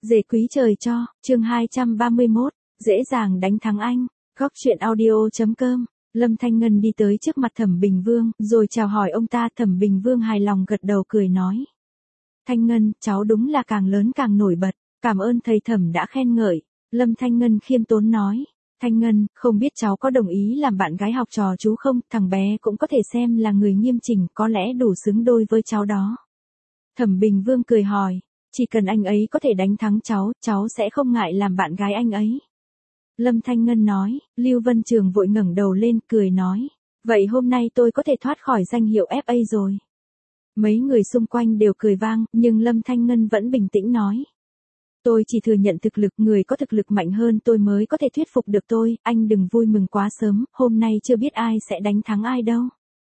Dề quý trời cho, chương 231, dễ dàng đánh thắng anh. Góc truyện audio.com. Lâm Thanh Ngân đi tới trước mặt Thẩm Bình Vương, rồi chào hỏi ông ta. Thẩm Bình Vương hài lòng gật đầu cười nói. Thanh Ngân, cháu đúng là càng lớn càng nổi bật, cảm ơn thầy Thẩm đã khen ngợi. Lâm Thanh Ngân khiêm tốn nói. Thanh Ngân, không biết cháu có đồng ý làm bạn gái học trò chú không, thằng bé cũng có thể xem là người nghiêm chỉnh, có lẽ đủ xứng đôi với cháu đó. Thẩm Bình Vương cười hỏi. Chỉ cần anh ấy có thể đánh thắng cháu sẽ không ngại làm bạn gái anh ấy. Lâm Thanh Ngân nói. Lưu Vân Trường vội ngẩng đầu lên cười nói. Vậy hôm nay tôi có thể thoát khỏi danh hiệu FA rồi. Mấy người xung quanh đều cười vang, nhưng Lâm Thanh Ngân vẫn bình tĩnh nói. Tôi chỉ thừa nhận thực lực, người có thực lực mạnh hơn tôi mới có thể thuyết phục được tôi, anh đừng vui mừng quá sớm, hôm nay chưa biết ai sẽ đánh thắng ai đâu.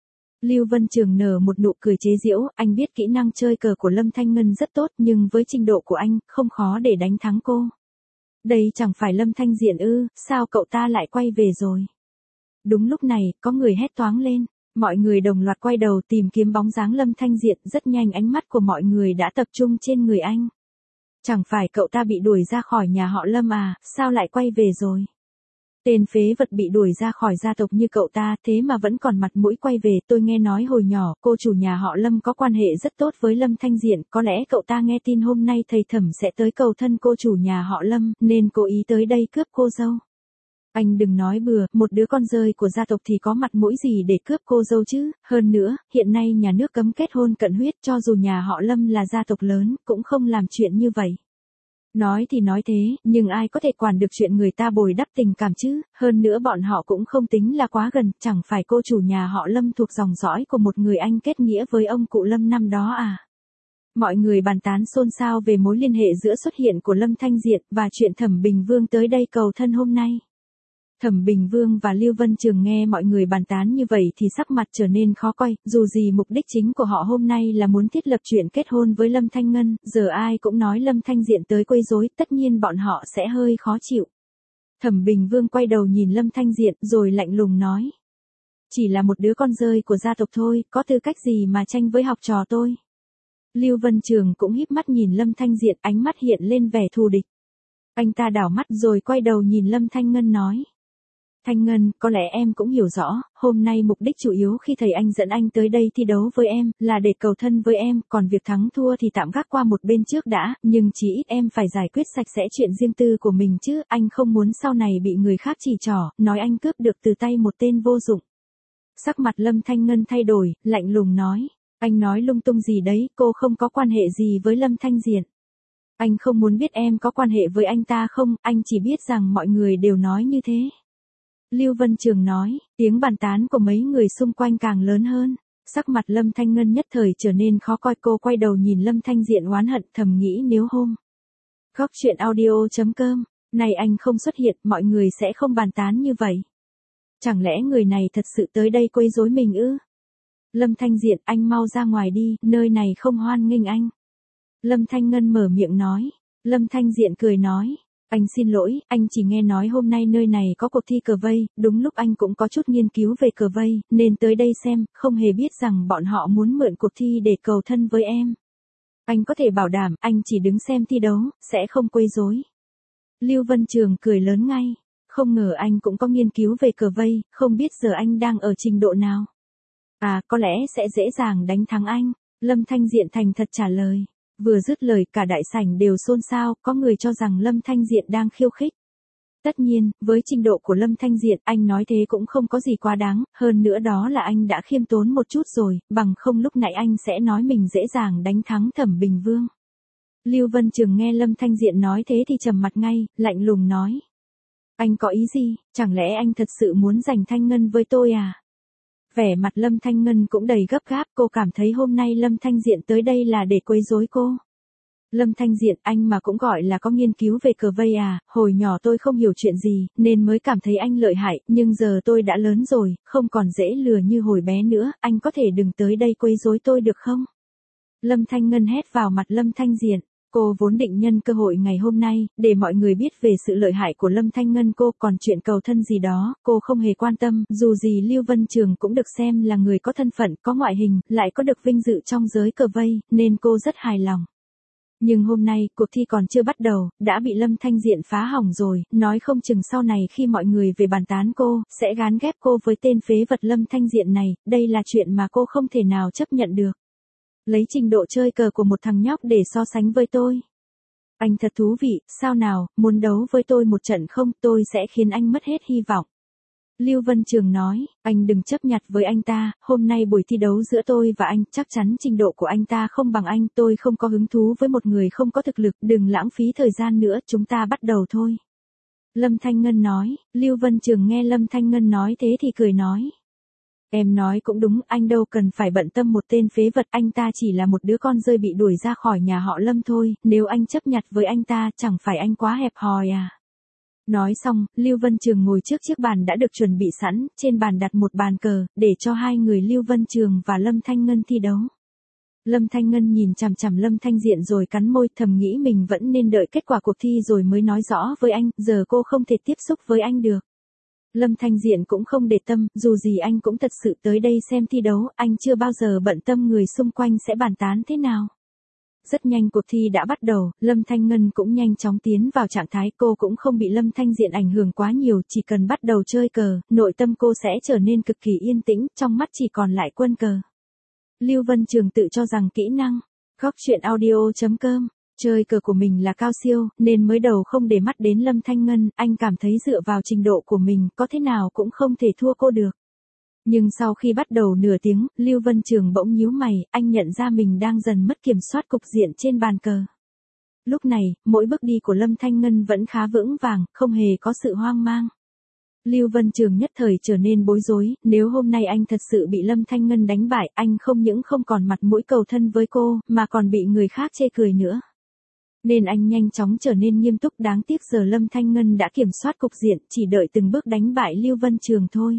Lưu Vân Trường nở một nụ cười chế giễu, anh biết kỹ năng chơi cờ của Lâm Thanh Ngân rất tốt, nhưng với trình độ của anh, không khó để đánh thắng cô. Đây chẳng phải Lâm Thanh Diện ư, sao cậu ta lại quay về rồi? Đúng lúc này, có người hét toáng lên, mọi người đồng loạt quay đầu tìm kiếm bóng dáng Lâm Thanh Diện, rất nhanh ánh mắt của mọi người đã tập trung trên người anh. Chẳng phải cậu ta bị đuổi ra khỏi nhà họ Lâm à, sao lại quay về rồi? Tên phế vật bị đuổi ra khỏi gia tộc như cậu ta, thế mà vẫn còn mặt mũi quay về. Tôi nghe nói hồi nhỏ, cô chủ nhà họ Lâm có quan hệ rất tốt với Lâm Thanh Diện, có lẽ cậu ta nghe tin hôm nay thầy Thẩm sẽ tới cầu thân cô chủ nhà họ Lâm, nên cố ý tới đây cướp cô dâu. Anh đừng nói bừa, một đứa con rơi của gia tộc thì có mặt mũi gì để cướp cô dâu chứ, hơn nữa, hiện nay nhà nước cấm kết hôn cận huyết, cho dù nhà họ Lâm là gia tộc lớn, cũng không làm chuyện như vậy. Nói thì nói thế, nhưng ai có thể quản được chuyện người ta bồi đắp tình cảm chứ, hơn nữa bọn họ cũng không tính là quá gần, chẳng phải cô chủ nhà họ Lâm thuộc dòng dõi của một người anh kết nghĩa với ông cụ Lâm năm đó à. Mọi người bàn tán xôn xao về mối liên hệ giữa xuất hiện của Lâm Thanh Diện và chuyện Thẩm Bình Vương tới đây cầu thân hôm nay. Thẩm Bình Vương và Lưu Vân Trường nghe mọi người bàn tán như vậy thì sắc mặt trở nên khó coi, dù gì mục đích chính của họ hôm nay là muốn thiết lập chuyện kết hôn với Lâm Thanh Ngân, giờ ai cũng nói Lâm Thanh Diện tới quấy rối, tất nhiên bọn họ sẽ hơi khó chịu. Thẩm Bình Vương quay đầu nhìn Lâm Thanh Diện rồi lạnh lùng nói. Chỉ là một đứa con rơi của gia tộc thôi, có tư cách gì mà tranh với học trò tôi. Lưu Vân Trường cũng híp mắt nhìn Lâm Thanh Diện, ánh mắt hiện lên vẻ thù địch. Anh ta đảo mắt rồi quay đầu nhìn Lâm Thanh Ngân nói. Thanh Ngân, có lẽ em cũng hiểu rõ, hôm nay mục đích chủ yếu khi thầy anh dẫn anh tới đây thi đấu với em, là để cầu thân với em, còn việc thắng thua thì tạm gác qua một bên trước đã, nhưng chỉ ít em phải giải quyết sạch sẽ chuyện riêng tư của mình chứ, anh không muốn sau này bị người khác chỉ trỏ, nói anh cướp được từ tay một tên vô dụng. Sắc mặt Lâm Thanh Ngân thay đổi, lạnh lùng nói, anh nói lung tung gì đấy, cô không có quan hệ gì với Lâm Thanh Diện. Anh không muốn biết em có quan hệ với anh ta không, anh chỉ biết rằng mọi người đều nói như thế. Lưu Vân Trường nói, tiếng bàn tán của mấy người xung quanh càng lớn hơn. Sắc mặt Lâm Thanh Ngân nhất thời trở nên khó coi, cô quay đầu nhìn Lâm Thanh Diện oán hận, thầm nghĩ nếu hôm Góc truyện audio.com, này anh không xuất hiện, mọi người sẽ không bàn tán như vậy. Chẳng lẽ người này thật sự tới đây quấy rối mình ư? Lâm Thanh Diện, anh mau ra ngoài đi, nơi này không hoan nghênh anh. Lâm Thanh Ngân mở miệng nói. Lâm Thanh Diện cười nói. Anh xin lỗi, anh chỉ nghe nói hôm nay nơi này có cuộc thi cờ vây, đúng lúc anh cũng có chút nghiên cứu về cờ vây, nên tới đây xem, không hề biết rằng bọn họ muốn mượn cuộc thi để cầu thân với em. Anh có thể bảo đảm, anh chỉ đứng xem thi đấu, sẽ không quấy rối. Lưu Vân Trường cười lớn ngay, không ngờ anh cũng có nghiên cứu về cờ vây, không biết giờ anh đang ở trình độ nào. À, có lẽ sẽ dễ dàng đánh thắng anh, Lâm Thanh Diện thành thật trả lời. Vừa dứt lời cả đại sảnh đều xôn xao, có người cho rằng Lâm Thanh Diện đang khiêu khích. Tất nhiên, với trình độ của Lâm Thanh Diện, anh nói thế cũng không có gì quá đáng, hơn nữa đó là anh đã khiêm tốn một chút rồi, bằng không lúc nãy anh sẽ nói mình dễ dàng đánh thắng Thẩm Bình Vương. Lưu Vân Trường nghe Lâm Thanh Diện nói thế thì trầm mặt ngay, lạnh lùng nói. Anh có ý gì, chẳng lẽ anh thật sự muốn giành Thanh Ngân với tôi à? Vẻ mặt Lâm Thanh Ngân cũng đầy gấp gáp, cô cảm thấy hôm nay Lâm Thanh Diện tới đây là để quấy rối cô. Lâm Thanh Diện, anh mà cũng gọi là có nghiên cứu về cờ vây à, hồi nhỏ tôi không hiểu chuyện gì, nên mới cảm thấy anh lợi hại, nhưng giờ tôi đã lớn rồi, không còn dễ lừa như hồi bé nữa, anh có thể đừng tới đây quấy rối tôi được không? Lâm Thanh Ngân hét vào mặt Lâm Thanh Diện. Cô vốn định nhân cơ hội ngày hôm nay, để mọi người biết về sự lợi hại của Lâm Thanh Ngân, cô còn chuyện cầu thân gì đó, cô không hề quan tâm, dù gì Lưu Vân Trường cũng được xem là người có thân phận, có ngoại hình, lại có được vinh dự trong giới cờ vây, nên cô rất hài lòng. Nhưng hôm nay, cuộc thi còn chưa bắt đầu, đã bị Lâm Thanh Diện phá hỏng rồi, nói không chừng sau này khi mọi người về bàn tán cô, sẽ gán ghép cô với tên phế vật Lâm Thanh Diện này, đây là chuyện mà cô không thể nào chấp nhận được. Lấy trình độ chơi cờ của một thằng nhóc để so sánh với tôi. Anh thật thú vị, sao nào, muốn đấu với tôi một trận không, tôi sẽ khiến anh mất hết hy vọng. Lưu Vân Trường nói, anh đừng chấp nhặt với anh ta, hôm nay buổi thi đấu giữa tôi và anh, chắc chắn trình độ của anh ta không bằng anh, tôi không có hứng thú với một người không có thực lực, đừng lãng phí thời gian nữa, chúng ta bắt đầu thôi. Lâm Thanh Ngân nói, Lưu Vân Trường nghe Lâm Thanh Ngân nói thế thì cười nói. Em nói cũng đúng, anh đâu cần phải bận tâm một tên phế vật, anh ta chỉ là một đứa con rơi bị đuổi ra khỏi nhà họ Lâm thôi, nếu anh chấp nhặt với anh ta, chẳng phải anh quá hẹp hòi à. Nói xong, Lưu Vân Trường ngồi trước chiếc bàn đã được chuẩn bị sẵn, trên bàn đặt một bàn cờ, để cho hai người Lưu Vân Trường và Lâm Thanh Ngân thi đấu. Lâm Thanh Ngân nhìn chằm chằm Lâm Thanh Diện rồi cắn môi, thầm nghĩ mình vẫn nên đợi kết quả cuộc thi rồi mới nói rõ với anh, giờ cô không thể tiếp xúc với anh được. Lâm Thanh Diện cũng không để tâm, dù gì anh cũng thật sự tới đây xem thi đấu, anh chưa bao giờ bận tâm người xung quanh sẽ bàn tán thế nào. Rất nhanh cuộc thi đã bắt đầu, Lâm Thanh Ngân cũng nhanh chóng tiến vào trạng thái, cô cũng không bị Lâm Thanh Diện ảnh hưởng quá nhiều, chỉ cần bắt đầu chơi cờ, nội tâm cô sẽ trở nên cực kỳ yên tĩnh, trong mắt chỉ còn lại quân cờ. Lưu Vân Trường tự cho rằng kỹ năng, góc truyện audio.com, chơi cờ của mình là cao siêu, nên mới đầu không để mắt đến Lâm Thanh Ngân, anh cảm thấy dựa vào trình độ của mình, có thế nào cũng không thể thua cô được. Nhưng sau khi bắt đầu nửa tiếng, Lưu Vân Trường bỗng nhíu mày, anh nhận ra mình đang dần mất kiểm soát cục diện trên bàn cờ. Lúc này, mỗi bước đi của Lâm Thanh Ngân vẫn khá vững vàng, không hề có sự hoang mang. Lưu Vân Trường nhất thời trở nên bối rối, nếu hôm nay anh thật sự bị Lâm Thanh Ngân đánh bại, anh không những không còn mặt mũi cầu thân với cô, mà còn bị người khác chê cười nữa. Nên anh nhanh chóng trở nên nghiêm túc, đáng tiếc giờ Lâm Thanh Ngân đã kiểm soát cục diện, chỉ đợi từng bước đánh bại Lưu Vân Trường thôi.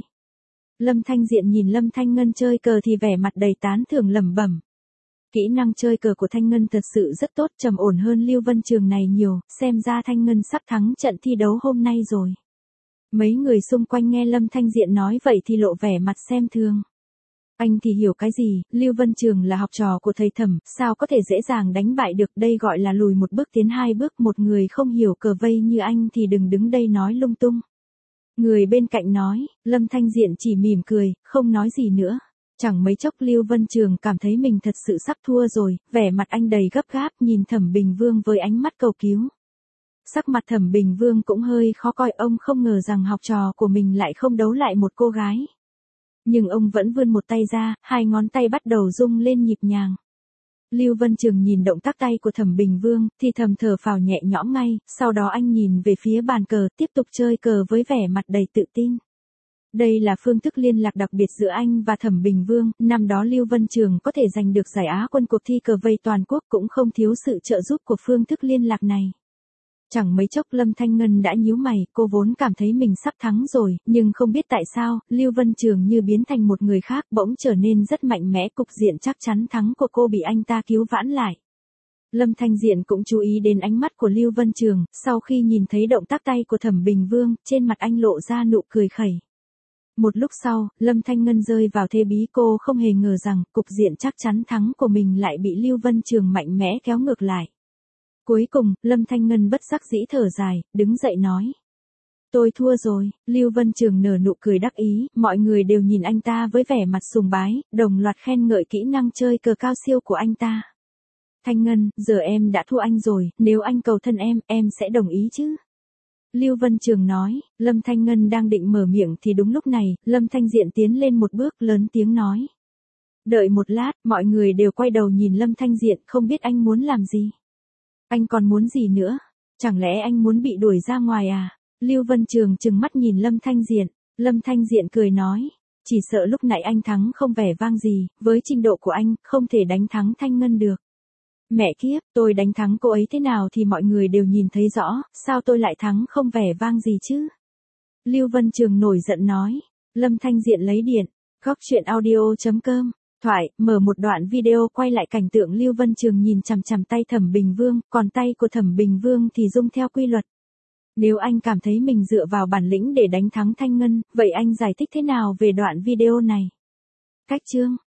Lâm Thanh Diện nhìn Lâm Thanh Ngân chơi cờ thì vẻ mặt đầy tán thưởng lẩm bẩm. Kỹ năng chơi cờ của Thanh Ngân thật sự rất tốt, trầm ổn hơn Lưu Vân Trường này nhiều, xem ra Thanh Ngân sắp thắng trận thi đấu hôm nay rồi. Mấy người xung quanh nghe Lâm Thanh Diện nói vậy thì lộ vẻ mặt xem thường. Anh thì hiểu cái gì, Lưu Vân Trường là học trò của thầy Thẩm, sao có thể dễ dàng đánh bại được, đây gọi là lùi một bước tiến hai bước, một người không hiểu cờ vây như anh thì đừng đứng đây nói lung tung. Người bên cạnh nói, Lâm Thanh Diện chỉ mỉm cười, không nói gì nữa. Chẳng mấy chốc Lưu Vân Trường cảm thấy mình thật sự sắp thua rồi, vẻ mặt anh đầy gấp gáp nhìn Thẩm Bình Vương với ánh mắt cầu cứu. Sắc mặt Thẩm Bình Vương cũng hơi khó coi, ông không ngờ rằng học trò của mình lại không đấu lại một cô gái. Nhưng ông vẫn vươn một tay ra, hai ngón tay bắt đầu rung lên nhịp nhàng. Lưu Vân Trường nhìn động tác tay của Thẩm Bình Vương, thì thầm thở phào nhẹ nhõm ngay, sau đó anh nhìn về phía bàn cờ, tiếp tục chơi cờ với vẻ mặt đầy tự tin. Đây là phương thức liên lạc đặc biệt giữa anh và Thẩm Bình Vương, năm đó Lưu Vân Trường có thể giành được giải Á quân cuộc thi cờ vây toàn quốc cũng không thiếu sự trợ giúp của phương thức liên lạc này. Chẳng mấy chốc Lâm Thanh Ngân đã nhíu mày, cô vốn cảm thấy mình sắp thắng rồi, nhưng không biết tại sao, Lưu Vân Trường như biến thành một người khác, bỗng trở nên rất mạnh mẽ, cục diện chắc chắn thắng của cô bị anh ta cứu vãn lại. Lâm Thanh Diện cũng chú ý đến ánh mắt của Lưu Vân Trường, sau khi nhìn thấy động tác tay của Thẩm Bình Vương, trên mặt anh lộ ra nụ cười khẩy. Một lúc sau, Lâm Thanh Ngân rơi vào thế bí, cô không hề ngờ rằng, cục diện chắc chắn thắng của mình lại bị Lưu Vân Trường mạnh mẽ kéo ngược lại. Cuối cùng, Lâm Thanh Ngân bất đắc dĩ thở dài, đứng dậy nói. Tôi thua rồi, Lưu Vân Trường nở nụ cười đắc ý, mọi người đều nhìn anh ta với vẻ mặt sùng bái, đồng loạt khen ngợi kỹ năng chơi cờ cao siêu của anh ta. Thanh Ngân, giờ em đã thua anh rồi, nếu anh cầu thân em sẽ đồng ý chứ? Lưu Vân Trường nói, Lâm Thanh Ngân đang định mở miệng thì đúng lúc này, Lâm Thanh Diện tiến lên một bước lớn tiếng nói. Đợi một lát, mọi người đều quay đầu nhìn Lâm Thanh Diện, không biết anh muốn làm gì. Anh còn muốn gì nữa? Chẳng lẽ anh muốn bị đuổi ra ngoài à? Lưu Vân Trường trừng mắt nhìn Lâm Thanh Diện. Lâm Thanh Diện cười nói. Chỉ sợ lúc nãy anh thắng không vẻ vang gì, với trình độ của anh, không thể đánh thắng Thanh Ngân được. Mẹ kiếp, tôi đánh thắng cô ấy thế nào thì mọi người đều nhìn thấy rõ, sao tôi lại thắng không vẻ vang gì chứ? Lưu Vân Trường nổi giận nói. Lâm Thanh Diện lấy điện. Góc truyện audio.com. Thoại, mở một đoạn video quay lại cảnh tượng Lưu Vân Trường nhìn chằm chằm tay Thẩm Bình Vương, còn tay của Thẩm Bình Vương thì rung theo quy luật. Nếu anh cảm thấy mình dựa vào bản lĩnh để đánh thắng Thanh Ngân, vậy anh giải thích thế nào về đoạn video này? Cách chương